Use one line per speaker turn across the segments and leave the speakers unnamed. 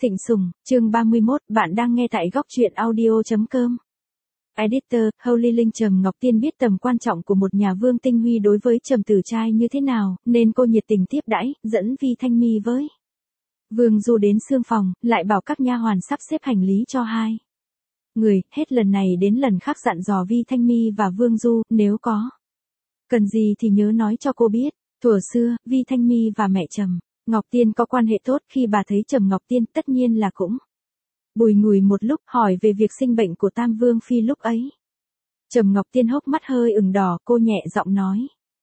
Thịnh Sùng, chương 31, bạn đang nghe tại góc truyện audio.com. Editor, Holy Linh. Trầm Ngọc Tiên biết tầm quan trọng của một nhà vương tinh huy đối với Trầm Tử Trai như thế nào, nên cô nhiệt tình tiếp đãi, dẫn Vi Thanh Mi với Vương Du đến xương phòng, lại bảo các nha hoàn sắp xếp hành lý cho hai người, hết lần này đến lần khác dặn dò Vi Thanh Mi và Vương Du, nếu có cần gì thì nhớ nói cho cô biết. Thuở xưa, Vi Thanh Mi và mẹ Trầm Ngọc Tiên có quan hệ tốt, khi bà thấy Trầm Ngọc Tiên tất nhiên là cũng bùi ngùi một lúc, hỏi về việc sinh bệnh của Tam Vương Phi lúc ấy. Trầm Ngọc Tiên hốc mắt hơi ửng đỏ, cô nhẹ giọng nói.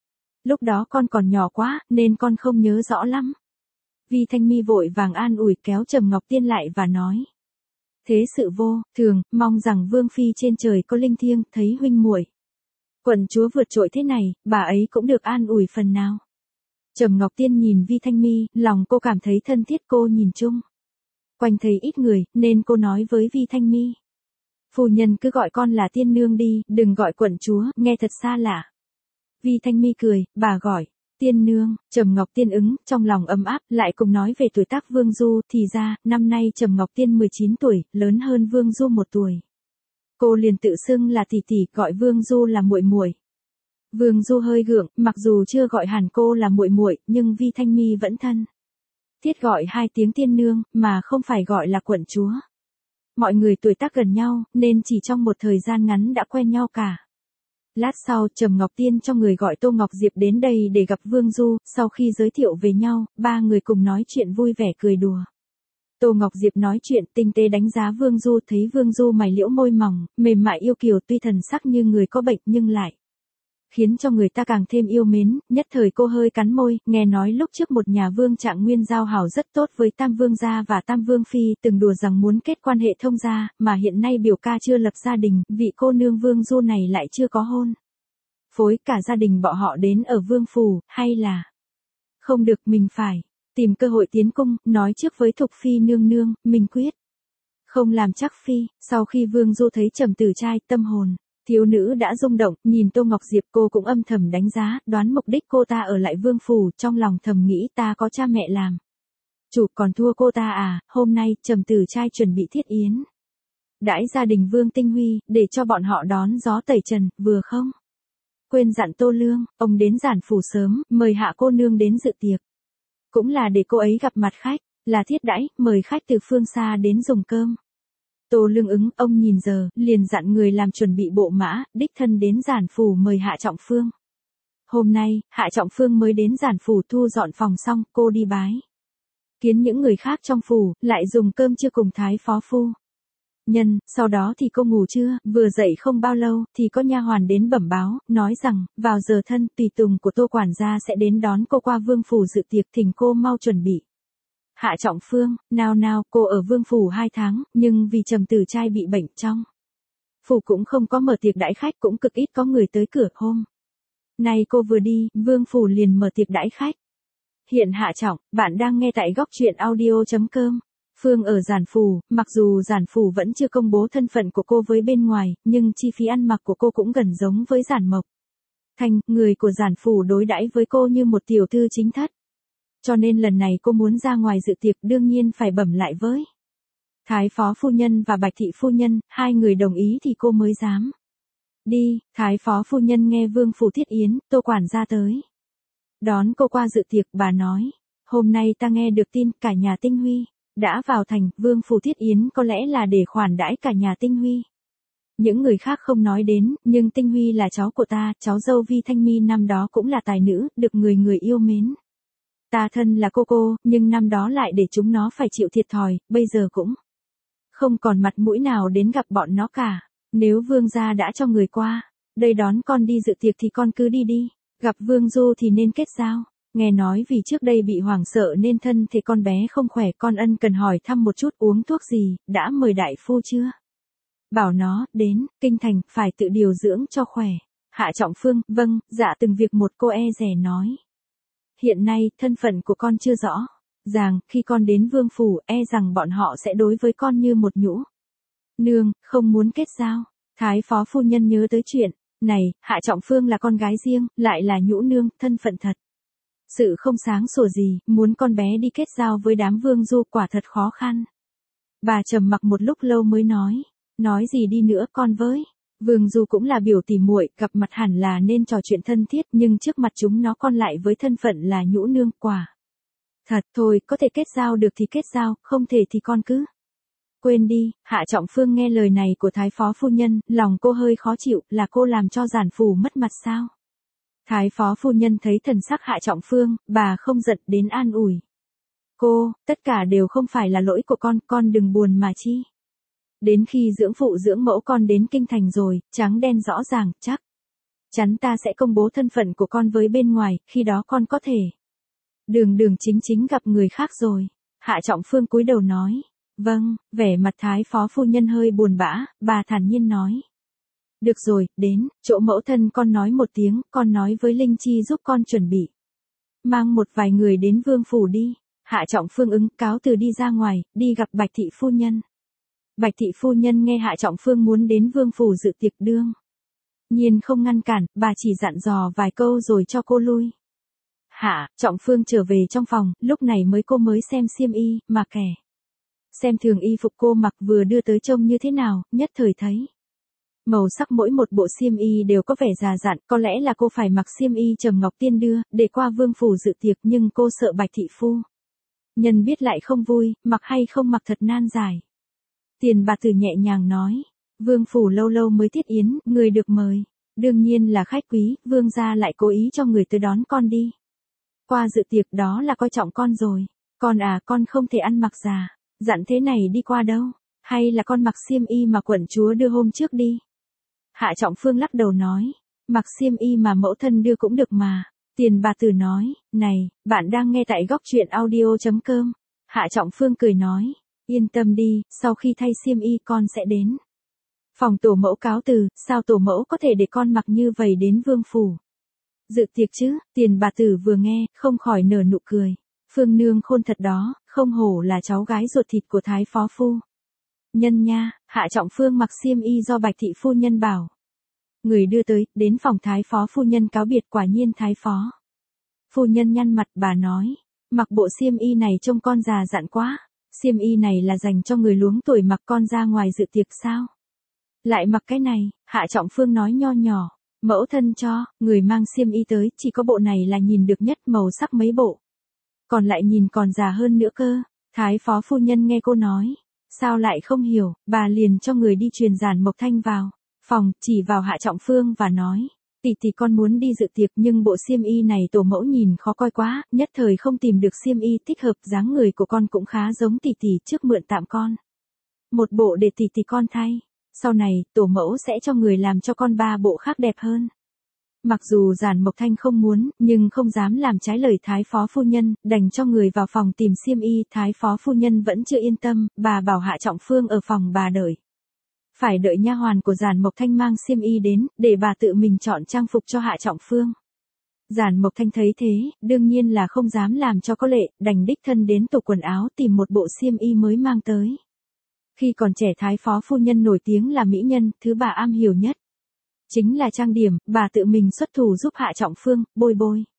Lúc đó con còn nhỏ quá, nên con không nhớ rõ lắm. Vi Thanh Mi vội vàng an ủi, kéo Trầm Ngọc Tiên lại và nói. Thế sự vô thường, mong rằng Vương Phi trên trời có linh thiêng, thấy huynh muội quận chúa vượt trội thế này, bà ấy cũng được an ủi phần nào. Trầm Ngọc Tiên nhìn Vi Thanh Mi, lòng cô cảm thấy thân thiết. Cô nhìn chung quanh thấy ít người, nên cô nói với Vi Thanh Mi. Phu nhân cứ gọi con là Tiên Nương đi, đừng gọi quận chúa, nghe thật xa lạ. Vi Thanh Mi cười, bà gọi Tiên Nương. Trầm Ngọc Tiên ứng, trong lòng ấm áp, lại cùng nói về tuổi tác Vương Du. Thì ra, năm nay Trầm Ngọc Tiên 19 tuổi, lớn hơn Vương Du 1 tuổi. Cô liền tự xưng là tỷ tỷ, gọi Vương Du là muội muội. Vương Du hơi gượng, mặc dù chưa gọi hẳn cô là muội muội, nhưng Vi Thanh Mi vẫn thân thiết gọi 2 tiếng Tiên Nương, mà không phải gọi là quận chúa. Mọi người tuổi tác gần nhau, nên chỉ trong một thời gian ngắn đã quen nhau cả. Lát sau, Trầm Ngọc Tiên cho người gọi Tô Ngọc Diệp đến đây để gặp Vương Du. Sau khi giới thiệu về nhau, ba người cùng nói chuyện vui vẻ cười đùa. Tô Ngọc Diệp nói chuyện tinh tế đánh giá Vương Du, thấy Vương Du mày liễu môi mỏng, mềm mại yêu kiều, tuy thần sắc như người có bệnh nhưng lại khiến cho người ta càng thêm yêu mến. Nhất thời cô hơi cắn môi, nghe nói lúc trước một nhà vương Trạng Nguyên giao hảo rất tốt với Tam Vương gia và Tam Vương Phi, từng đùa rằng muốn kết quan hệ thông gia, mà hiện nay biểu ca chưa lập gia đình, vị cô nương Vương Du này lại chưa có hôn phối, cả gia đình bọn họ đến ở Vương phủ, hay là không được, mình phải tìm cơ hội tiến cung, nói trước với Thục Phi nương nương, mình quyết không làm chắc phi. Sau khi Vương Du thấy Trầm Tử Trai, tâm hồn thiếu nữ đã rung động, nhìn Tô Ngọc Diệp cô cũng âm thầm đánh giá, đoán mục đích cô ta ở lại vương phủ, trong lòng thầm nghĩ ta có cha mẹ làm chủ còn thua cô ta à. Hôm nay, Trầm Tử Trai chuẩn bị thiết yến đãi gia đình Vương Tinh Huy, để cho bọn họ đón gió tẩy trần, vừa không quên dặn Tô Lương, ông đến giản phủ sớm, mời hạ cô nương đến dự tiệc. Cũng là để cô ấy gặp mặt khách, là thiết đãi, mời khách từ phương xa đến dùng cơm. Tô Lương ứng, ông nhìn giờ, liền dặn người làm chuẩn bị bộ mã, đích thân đến giản phủ mời Hạ Trọng Phương. Hôm nay, Hạ Trọng Phương mới đến giản phủ thu dọn phòng xong, cô đi bái kiến những người khác trong phủ, lại dùng cơm trưa cùng thái phó phu nhân. Sau đó thì cô ngủ trưa, vừa dậy không bao lâu, thì có nha hoàn đến bẩm báo, nói rằng, vào giờ thân, tùy tùng của Tô quản gia sẽ đến đón cô qua vương phủ dự tiệc, thỉnh cô mau chuẩn bị. Hạ Trọng Phương, nào, cô ở vương phủ 2 tháng, nhưng vì Trầm Tử Trai bị bệnh, trong phủ cũng không có mở tiệc đãi khách, cũng cực ít có người tới cửa. Hôm nay cô vừa đi, vương phủ liền mở tiệc đãi khách. Hiện Hạ Trọng, bạn đang nghe tại góc truyện audio.com. Phương ở giản phủ, mặc dù giản phủ vẫn chưa công bố thân phận của cô với bên ngoài, nhưng chi phí ăn mặc của cô cũng gần giống với giản Mộc Thanh, người của giản phủ đối đãi với cô như một tiểu thư chính thất. Cho nên lần này cô muốn ra ngoài dự tiệc, đương nhiên phải bẩm lại với Thái phó phu nhân và Bạch thị phu nhân, 2 người đồng ý thì cô mới dám đi. Thái phó phu nhân nghe vương phủ thiết yến, Tô quản gia tới đón cô qua dự tiệc, bà nói, hôm nay ta nghe được tin cả nhà Tinh Huy đã vào thành, vương phủ thiết yến có lẽ là để khoản đãi cả nhà Tinh Huy. Những người khác không nói đến, nhưng Tinh Huy là cháu của ta, cháu dâu Vi Thanh Mi năm đó cũng là tài nữ, được người người yêu mến. Ta thân là cô, nhưng năm đó lại để chúng nó phải chịu thiệt thòi, bây giờ cũng không còn mặt mũi nào đến gặp bọn nó cả. Nếu vương gia đã cho người qua đây đón con đi dự tiệc thì con cứ đi. Gặp Vương Du thì nên kết giao. Nghe nói vì trước đây bị hoảng sợ nên thân thể con bé không khỏe, con ân cần hỏi thăm một chút uống thuốc gì, đã mời đại phu chưa? Bảo nó đến kinh thành phải tự điều dưỡng cho khỏe. Hạ Trọng Phương, vâng, dạ, từng việc một, cô e dè nói. Hiện nay, thân phận của con chưa rõ ràng, khi con đến vương phủ, e rằng bọn họ sẽ đối với con như một nhũ nương, không muốn kết giao. Thái phó phu nhân nhớ tới chuyện này, Hạ Trọng Phương là con gái riêng, lại là nhũ nương, thân phận thật sự không sáng sủa gì, muốn con bé đi kết giao với đám Vương Du quả thật khó khăn. Bà trầm mặc một lúc lâu mới nói gì đi nữa con với. Vương Du cũng là biểu tỉ muội, gặp mặt hẳn là nên trò chuyện thân thiết, nhưng trước mặt chúng nó con lại với thân phận là nhũ nương quả. Thật thôi, có thể kết giao được thì kết giao, không thể thì con cứ quên đi. Hạ Trọng Phương nghe lời này của Thái Phó Phu Nhân, lòng cô hơi khó chịu, là cô làm cho Giản Phủ mất mặt sao? Thái Phó Phu Nhân thấy thần sắc Hạ Trọng Phương, bà không giận đến an ủi. Cô, tất cả đều không phải là lỗi của con đừng buồn mà chi. Đến khi dưỡng phụ dưỡng mẫu con đến kinh thành rồi, trắng đen rõ ràng, chắc chắn ta sẽ công bố thân phận của con với bên ngoài, khi đó con có thể đường đường chính chính gặp người khác rồi. Hạ Trọng Phương cúi đầu nói. Vâng, vẻ mặt Thái Phó Phu Nhân hơi buồn bã, bà thản nhiên nói. Được rồi, đến, chỗ mẫu thân con nói một tiếng, con nói với Linh Chi giúp con chuẩn bị. Mang một vài người đến Vương Phủ đi. Hạ Trọng Phương ứng cáo từ đi ra ngoài, đi gặp Bạch Thị Phu Nhân. Bạch Thị Phu Nhân nghe Hạ Trọng Phương muốn đến Vương Phủ dự tiệc đương nhiên không ngăn cản, bà chỉ dặn dò vài câu rồi cho cô lui. Hạ Trọng Phương trở về trong phòng, lúc này cô mới xem xiêm y, mà kẻ xem thường y phục cô mặc vừa đưa tới trông như thế nào, nhất thời thấy màu sắc mỗi một bộ xiêm y đều có vẻ già dặn, có lẽ là cô phải mặc xiêm y Trầm Ngọc Tiên đưa, để qua Vương Phủ dự tiệc, nhưng cô sợ Bạch Thị Phu Nhân biết lại không vui, mặc hay không mặc thật nan giải. Tiền Bà Tử nhẹ nhàng nói, Vương Phủ lâu lâu mới thiết yến, người được mời, đương nhiên là khách quý, Vương gia lại cố ý cho người tới đón con đi. Qua dự tiệc đó là coi trọng con rồi, con không thể ăn mặc già, dặn thế này đi qua đâu, hay là con mặc xiêm y mà quận chúa đưa hôm trước đi. Hạ Trọng Phương lắc đầu nói, mặc xiêm y mà mẫu thân đưa cũng được mà. Tiền Bà Tử nói, này, bạn đang nghe tại góc truyện audio.com. Hạ Trọng Phương cười nói, yên tâm đi, sau khi thay xiêm y con sẽ đến phòng tổ mẫu cáo từ, sao tổ mẫu có thể để con mặc như vậy đến Vương Phủ dự tiệc chứ. Tiền Bà Tử vừa nghe, không khỏi nở nụ cười. Phương nương khôn thật đó, không hổ là cháu gái ruột thịt của Thái Phó Phu Nhân nha. Hạ Trọng Phương mặc xiêm y do Bạch Thị Phu Nhân bảo người đưa tới, đến phòng Thái Phó Phu Nhân cáo biệt, quả nhiên Thái Phó Phu Nhân nhăn mặt, bà nói, mặc bộ xiêm y này trông con già dặn quá, xiêm y này là dành cho người luống tuổi mặc, con ra ngoài dự tiệc sao lại mặc cái này. Hạ Trọng Phương nói nho nhỏ, mẫu thân cho, người mang xiêm y tới, chỉ có bộ này là nhìn được nhất, màu sắc mấy bộ còn lại nhìn còn già hơn nữa cơ. Thái Phó Phu Nhân nghe cô nói, sao lại không hiểu, bà liền cho người đi truyền Giản Mộc Thanh vào phòng, chỉ vào Hạ Trọng Phương và nói, tỷ con muốn đi dự tiệc, nhưng bộ xiêm y này tổ mẫu nhìn khó coi quá, nhất thời không tìm được xiêm y thích hợp, dáng người của con cũng khá giống tỷ, trước mượn tạm con một bộ để tỷ con thay, sau này tổ mẫu sẽ cho người làm cho con 3 bộ khác đẹp hơn. Mặc dù Giản Mộc Thanh không muốn, nhưng không dám làm trái lời Thái Phó Phu Nhân, đành cho người vào phòng tìm xiêm y. Thái Phó Phu Nhân vẫn chưa yên tâm, bà bảo Hạ Trọng Phương ở phòng bà đợi. Phải đợi nha hoàn của Giản Mộc Thanh mang xiêm y đến, để bà tự mình chọn trang phục cho Hạ Trọng Phương. Giản Mộc Thanh thấy thế, đương nhiên là không dám làm cho có lệ, đành đích thân đến tủ quần áo tìm một bộ xiêm y mới mang tới. Khi còn trẻ Thái Phó Phu Nhân nổi tiếng là mỹ nhân, thứ bà am hiểu nhất chính là trang điểm, bà tự mình xuất thủ giúp Hạ Trọng Phương, bôi.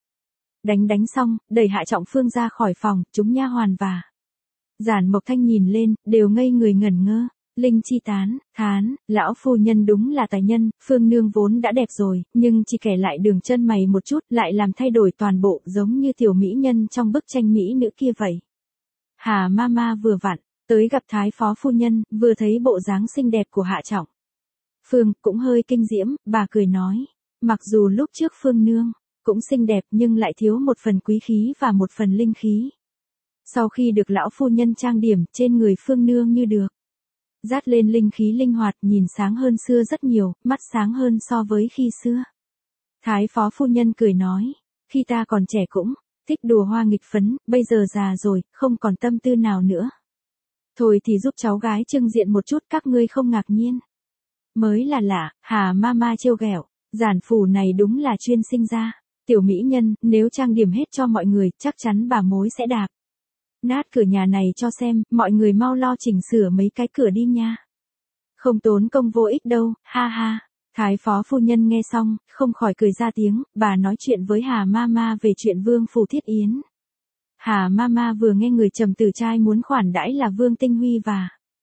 Đánh xong, đẩy Hạ Trọng Phương ra khỏi phòng, chúng nha hoàn và Giản Mộc Thanh nhìn lên, đều ngây người ngẩn ngơ. Linh Chi thán, lão phu nhân đúng là tài nhân, Phương nương vốn đã đẹp rồi, nhưng chỉ kẻ lại đường chân mày một chút, lại làm thay đổi toàn bộ, giống như tiểu mỹ nhân trong bức tranh mỹ nữ kia vậy. Hà Mama vừa vặn tới gặp Thái Phó Phu Nhân, vừa thấy bộ dáng xinh đẹp của Hạ Trọng Phương, cũng hơi kinh diễm, bà cười nói, mặc dù lúc trước Phương nương cũng xinh đẹp, nhưng lại thiếu một phần quý khí và một phần linh khí. Sau khi được lão phu nhân trang điểm, trên người Phương nương như được dát lên linh khí linh hoạt, nhìn sáng hơn xưa rất nhiều, mắt sáng hơn so với khi xưa. Thái Phó Phu Nhân cười nói, khi ta còn trẻ cũng thích đùa hoa nghịch phấn, bây giờ già rồi, không còn tâm tư nào nữa. Thôi thì giúp cháu gái trưng diện một chút, các ngươi không ngạc nhiên mới là lạ. Hà Mama trêu ghẹo, Giản Phủ này đúng là chuyên sinh ra tiểu mỹ nhân, nếu trang điểm hết cho mọi người, chắc chắn bà mối sẽ đạp nát cửa nhà này cho xem, mọi người mau lo chỉnh sửa mấy cái cửa đi nha. Không tốn công vô ích đâu, ha ha. Thái Phó Phu Nhân nghe xong, không khỏi cười ra tiếng, bà nói chuyện với Hà Mama về chuyện Vương Phủ thiết yến. Hà Mama vừa nghe người trầm tử trai muốn khoản đãi là Vương Tinh Huy và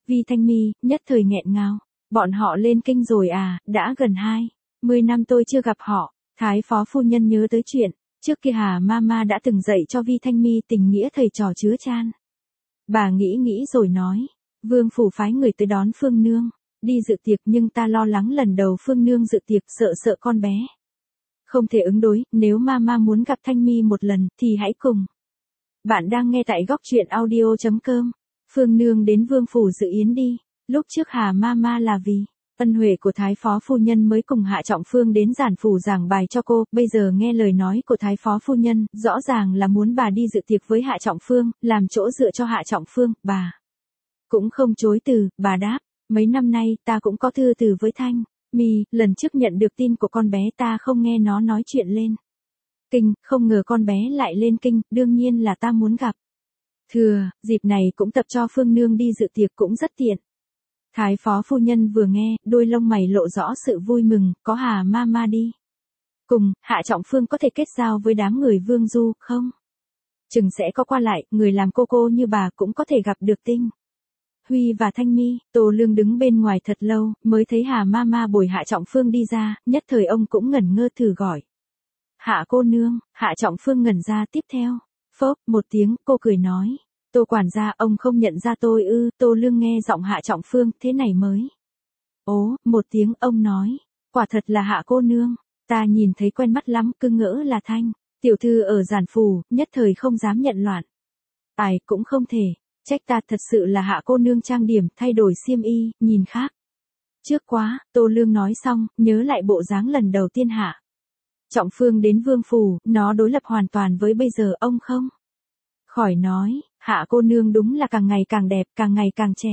Vi Thanh Mi, nhất thời nghẹn ngào. Bọn họ lên kinh rồi à, đã gần 20 năm tôi chưa gặp họ. Thái phó phu nhân nhớ tới chuyện, trước kia Hà Mama đã từng dạy cho Vi Thanh Mi tình nghĩa thầy trò chứa chan. Bà nghĩ rồi nói, Vương phủ phái người tới đón Phương Nương, đi dự tiệc nhưng ta lo lắng lần đầu Phương Nương dự tiệc sợ con bé không thể ứng đối, nếu Mama muốn gặp Thanh Mi một lần thì hãy cùng. Bạn đang nghe tại góc truyện audio.com. Phương Nương đến Vương phủ dự yến đi. Lúc trước Hà Mama là vì ân huệ của Thái phó phu nhân mới cùng Hạ Trọng Phương đến giản phủ giảng bài cho cô, bây giờ nghe lời nói của Thái phó phu nhân, rõ ràng là muốn bà đi dự tiệc với Hạ Trọng Phương, làm chỗ dựa cho Hạ Trọng Phương, bà cũng không chối từ, bà đáp, mấy năm nay ta cũng có thư từ với Thanh Mi, lần trước nhận được tin của con bé ta không nghe nó nói chuyện lên kinh, không ngờ con bé lại lên kinh, đương nhiên là ta muốn gặp. Thừa, dịp này cũng tập cho Phương Nương đi dự tiệc cũng rất tiện. Thái phó phu nhân vừa nghe, đôi lông mày lộ rõ sự vui mừng, có Hà Mama đi cùng, Hạ Trọng Phương có thể kết giao với đám người Vương Du, không? Chừng sẽ có qua lại, người làm cô như bà cũng có thể gặp được Tinh Huy và Thanh Mi. Tô Lương đứng bên ngoài thật lâu, mới thấy Hà Mama bồi Hạ Trọng Phương đi ra, nhất thời ông cũng ngẩn ngơ thử gọi. Hạ cô nương, Hạ Trọng Phương ngẩn ra tiếp theo. Phốp, một tiếng, cô cười nói. Tô quản gia, ông không nhận ra tôi ư? Tô Lương nghe giọng Hạ Trọng Phương, thế này mới. Ố, một tiếng, ông nói. Quả thật là Hạ cô nương. Ta nhìn thấy quen mắt lắm, cứ ngỡ là Thanh tiểu thư ở giản phủ, nhất thời không dám nhận loạn. Ai cũng không thể. Trách ta, thật sự là Hạ cô nương trang điểm, thay đổi xiêm y, nhìn khác trước quá. Tô Lương nói xong, nhớ lại bộ dáng lần đầu tiên Hạ Trọng Phương đến Vương phủ, nó đối lập hoàn toàn với bây giờ, ông không khỏi nói, Hạ cô nương đúng là càng ngày càng đẹp, càng ngày càng trẻ.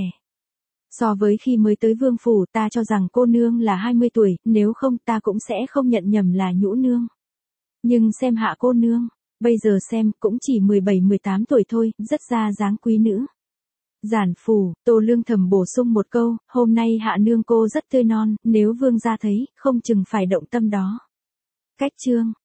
So với khi mới tới Vương phủ, ta cho rằng cô nương là 20 tuổi, nếu không ta cũng sẽ không nhận nhầm là Nhũ nương. Nhưng xem Hạ cô nương, bây giờ xem, cũng chỉ 17-18 tuổi thôi, rất ra dáng quý nữ. Giản phủ, Tô Lương thầm bổ sung một câu, hôm nay Hạ nương cô rất tươi non, nếu vương gia thấy, không chừng phải động tâm đó. Cách chương